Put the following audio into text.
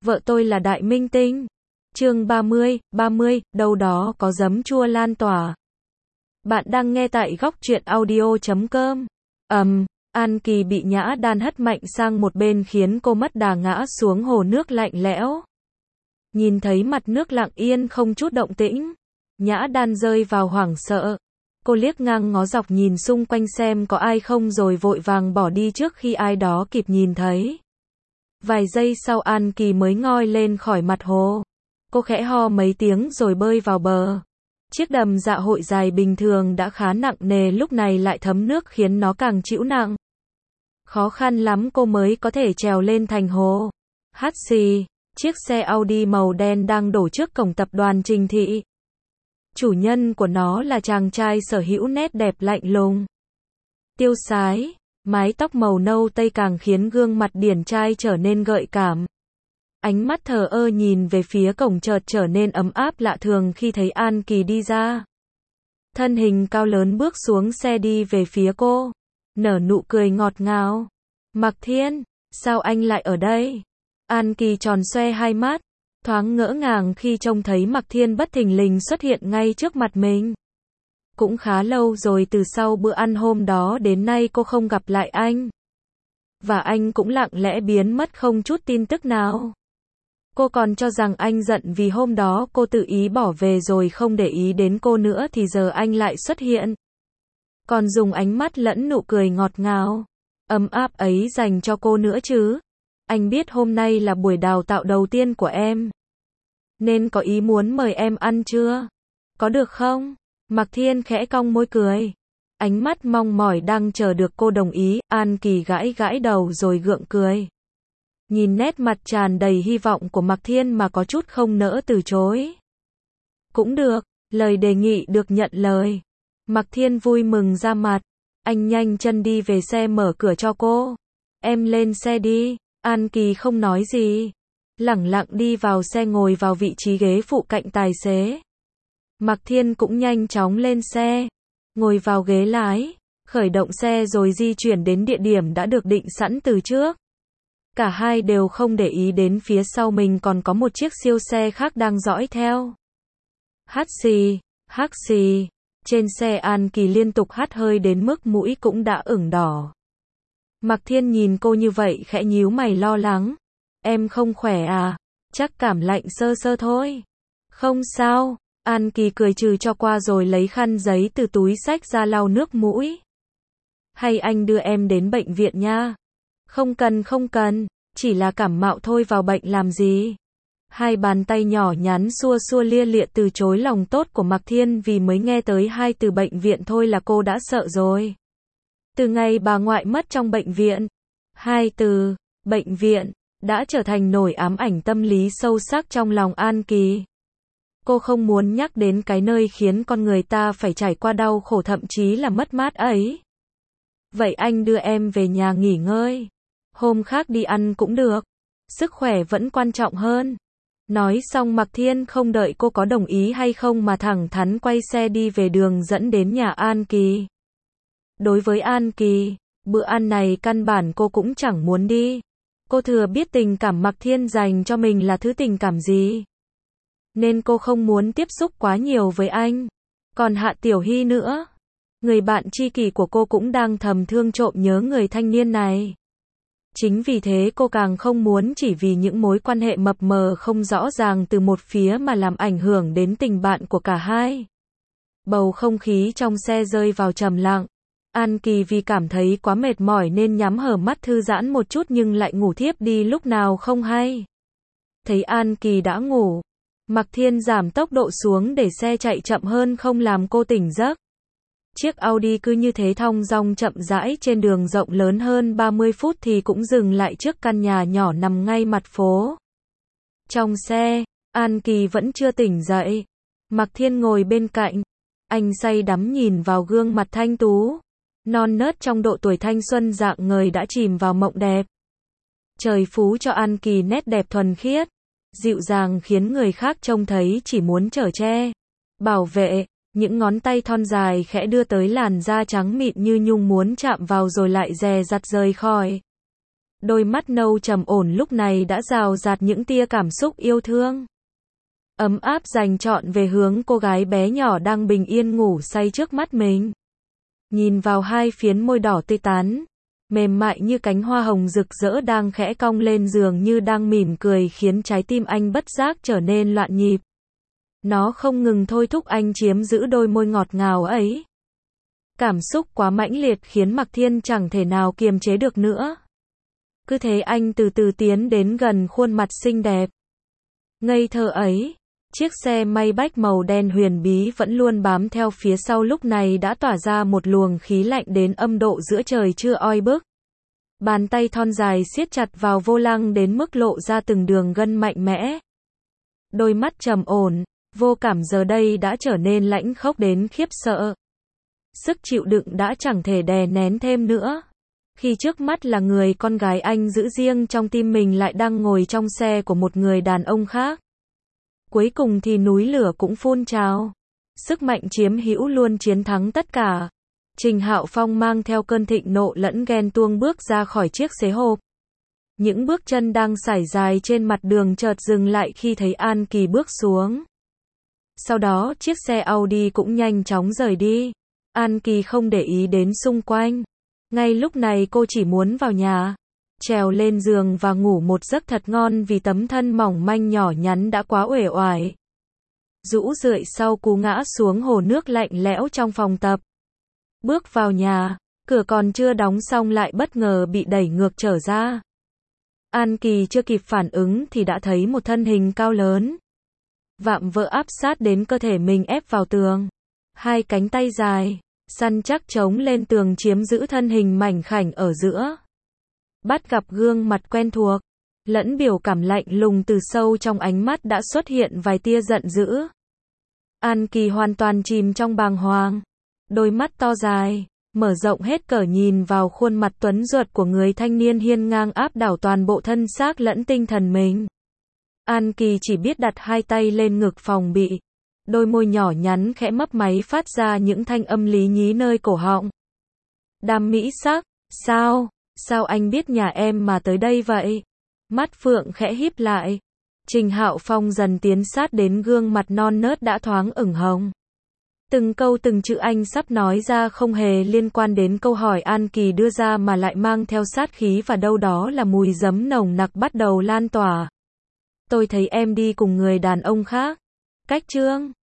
Vợ tôi là đại minh tinh. Chương 30, đâu đó có giấm chua lan tỏa. Bạn đang nghe tại góc truyện audio.com. An Kỳ bị Nhã Đan hất mạnh sang một bên khiến cô mất đà ngã xuống hồ nước lạnh lẽo. Nhìn thấy mặt nước lặng yên không chút động tĩnh, Nhã Đan rơi vào hoảng sợ. Cô liếc ngang ngó dọc nhìn xung quanh xem có ai không rồi vội vàng bỏ đi trước khi ai đó kịp nhìn thấy. Vài giây sau An Kỳ mới ngoi lên khỏi mặt hồ. Cô khẽ ho mấy tiếng rồi bơi vào bờ. Chiếc đầm dạ hội dài bình thường đã khá nặng nề lúc này lại thấm nước khiến nó càng chịu nặng. Khó khăn lắm cô mới có thể trèo lên thành hồ. Hắt xì, chiếc xe Audi màu đen đang đổ trước cổng tập đoàn Trình Thị. Chủ nhân của nó là chàng trai sở hữu nét đẹp lạnh lùng, tiêu sái, mái tóc màu nâu tây càng khiến gương mặt điển trai trở nên gợi cảm. Ánh mắt thờ ơ nhìn về phía cổng chợt trở nên ấm áp lạ thường khi thấy An Kỳ đi ra. Thân hình cao lớn bước xuống xe đi về phía cô, nở nụ cười ngọt ngào. Mạc Thiên, sao anh lại ở đây? An Kỳ tròn xoe hai mắt, thoáng ngỡ ngàng khi trông thấy Mạc Thiên bất thình lình xuất hiện ngay trước mặt mình. Cũng khá lâu rồi từ sau bữa ăn hôm đó đến nay cô không gặp lại anh. Và anh cũng lặng lẽ biến mất không chút tin tức nào. Cô còn cho rằng anh giận vì hôm đó cô tự ý bỏ về rồi không để ý đến cô nữa thì giờ anh lại xuất hiện. Còn dùng ánh mắt lẫn nụ cười ngọt ngào, ấm áp ấy dành cho cô nữa chứ. Anh biết hôm nay là buổi đào tạo đầu tiên của em, nên có ý muốn mời em ăn chưa? Có được không? Mạc Thiên khẽ cong môi cười. Ánh mắt mong mỏi đang chờ được cô đồng ý. An Kỳ gãi gãi đầu rồi gượng cười. Nhìn nét mặt tràn đầy hy vọng của Mạc Thiên mà có chút không nỡ từ chối. Cũng được, lời đề nghị được nhận lời. Mạc Thiên vui mừng ra mặt. Anh nhanh chân đi về xe mở cửa cho cô. Em lên xe đi. An Kỳ không nói gì, lẳng lặng đi vào xe ngồi vào vị trí ghế phụ cạnh tài xế. Mạc Thiên cũng nhanh chóng lên xe, ngồi vào ghế lái, khởi động xe rồi di chuyển đến địa điểm đã được định sẵn từ trước. Cả hai đều không để ý đến phía sau mình còn có một chiếc siêu xe khác đang dõi theo. Hắt xì, trên xe An Kỳ liên tục hắt hơi đến mức mũi cũng đã ửng đỏ. Mạc Thiên nhìn cô như vậy khẽ nhíu mày lo lắng. Em không khỏe à? Chắc cảm lạnh sơ sơ thôi. Không sao. An Kỳ cười trừ cho qua rồi lấy khăn giấy từ túi xách ra lau nước mũi. Hay anh đưa em đến bệnh viện nha? Không cần, chỉ là cảm mạo thôi, vào bệnh làm gì? Hai bàn tay nhỏ nhắn xua xua lia lịa từ chối lòng tốt của Mạc Thiên vì mới nghe tới hai từ bệnh viện thôi là cô đã sợ rồi. Từ ngày bà ngoại mất trong bệnh viện, hai từ bệnh viện đã trở thành nỗi ám ảnh tâm lý sâu sắc trong lòng An Kỳ. Cô không muốn nhắc đến cái nơi khiến con người ta phải trải qua đau khổ thậm chí là mất mát ấy. Vậy anh đưa em về nhà nghỉ ngơi. Hôm khác đi ăn cũng được. Sức khỏe vẫn quan trọng hơn. Nói xong Mạc Thiên không đợi cô có đồng ý hay không mà thẳng thắn quay xe đi về đường dẫn đến nhà An Kỳ. Đối với An Kỳ, bữa ăn này căn bản cô cũng chẳng muốn đi. Cô thừa biết tình cảm Mạc Thiên dành cho mình là thứ tình cảm gì, nên cô không muốn tiếp xúc quá nhiều với anh. Còn Hạ Tiểu Hy nữa, người bạn tri kỷ của cô cũng đang thầm thương trộm nhớ người thanh niên này. Chính vì thế cô càng không muốn chỉ vì những mối quan hệ mập mờ không rõ ràng từ một phía mà làm ảnh hưởng đến tình bạn của cả hai. Bầu không khí trong xe rơi vào trầm lặng. An Kỳ vì cảm thấy quá mệt mỏi nên nhắm hờ mắt thư giãn một chút nhưng lại ngủ thiếp đi lúc nào không hay. Thấy An Kỳ đã ngủ, Mạc Thiên giảm tốc độ xuống để xe chạy chậm hơn không làm cô tỉnh giấc. Chiếc Audi cứ như thế thong dong chậm rãi trên đường rộng lớn hơn 30 phút thì cũng dừng lại trước căn nhà nhỏ nằm ngay mặt phố. Trong xe, An Kỳ vẫn chưa tỉnh dậy. Mạc Thiên ngồi bên cạnh. Anh say đắm nhìn vào gương mặt thanh tú, non nớt trong độ tuổi thanh xuân rạng ngời đã chìm vào mộng đẹp. Trời phú cho An Kỳ nét đẹp thuần khiết, dịu dàng khiến người khác trông thấy chỉ muốn chở che, bảo vệ. Những ngón tay thon dài khẽ đưa tới làn da trắng mịn như nhung muốn chạm vào rồi lại dè dặt rời khỏi. Đôi mắt nâu trầm ổn lúc này đã rào rạt những tia cảm xúc yêu thương. Ấm áp dành trọn về hướng cô gái bé nhỏ đang bình yên ngủ say trước mắt mình. Nhìn vào hai phiến môi đỏ tươi tắn, mềm mại như cánh hoa hồng rực rỡ đang khẽ cong lên dường như đang mỉm cười khiến trái tim anh bất giác trở nên loạn nhịp. Nó không ngừng thôi thúc anh chiếm giữ đôi môi ngọt ngào ấy. Cảm xúc quá mãnh liệt khiến Mạc Thiên chẳng thể nào kiềm chế được nữa. Cứ thế anh từ từ tiến đến gần khuôn mặt xinh đẹp. Ngây thơ ấy, chiếc xe Maybach màu đen huyền bí vẫn luôn bám theo phía sau lúc này đã tỏa ra một luồng khí lạnh đến âm độ giữa trời trưa oi bức. Bàn tay thon dài siết chặt vào vô lăng đến mức lộ ra từng đường gân mạnh mẽ. Đôi mắt trầm ổn, vô cảm giờ đây đã trở nên lãnh khốc đến khiếp sợ. Sức chịu đựng đã chẳng thể đè nén thêm nữa. Khi trước mắt là người con gái anh giữ riêng trong tim mình lại đang ngồi trong xe của một người đàn ông khác. Cuối cùng thì núi lửa cũng phun trào. Sức mạnh chiếm hữu luôn chiến thắng tất cả. Trình Hạo Phong mang theo cơn thịnh nộ lẫn ghen tuông bước ra khỏi chiếc xế hộp. Những bước chân đang sải dài trên mặt đường chợt dừng lại khi thấy An Kỳ bước xuống. Sau đó chiếc xe Audi cũng nhanh chóng rời đi. An Kỳ không để ý đến xung quanh. Ngay lúc này cô chỉ muốn vào nhà, trèo lên giường và ngủ một giấc thật ngon vì tấm thân mỏng manh nhỏ nhắn đã quá uể oải. Rũ rượi sau cú ngã xuống hồ nước lạnh lẽo trong phòng tập. Bước vào nhà, cửa còn chưa đóng xong lại bất ngờ bị đẩy ngược trở ra. An Kỳ chưa kịp phản ứng thì đã thấy một thân hình cao lớn, vạm vỡ áp sát đến cơ thể mình ép vào tường. Hai cánh tay dài, săn chắc chống lên tường chiếm giữ thân hình mảnh khảnh ở giữa. Bắt gặp gương mặt quen thuộc, lẫn biểu cảm lạnh lùng từ sâu trong ánh mắt đã xuất hiện vài tia giận dữ. An Kỳ hoàn toàn chìm trong bàng hoàng. Đôi mắt to dài, mở rộng hết cỡ nhìn vào khuôn mặt tuấn ruột của người thanh niên hiên ngang áp đảo toàn bộ thân xác lẫn tinh thần mình. An Kỳ chỉ biết đặt hai tay lên ngực phòng bị. Đôi môi nhỏ nhắn khẽ mấp máy phát ra những thanh âm lý nhí nơi cổ họng. Đam mỹ sắc, sao anh biết nhà em mà tới đây vậy? Mắt Phượng khẽ híp lại. Trình Hạo Phong dần tiến sát đến gương mặt non nớt đã thoáng ửng hồng. Từng câu từng chữ anh sắp nói ra không hề liên quan đến câu hỏi An Kỳ đưa ra mà lại mang theo sát khí và đâu đó là mùi giấm nồng nặc bắt đầu lan tỏa. Tôi thấy em đi cùng người đàn ông khác. Cách Trương.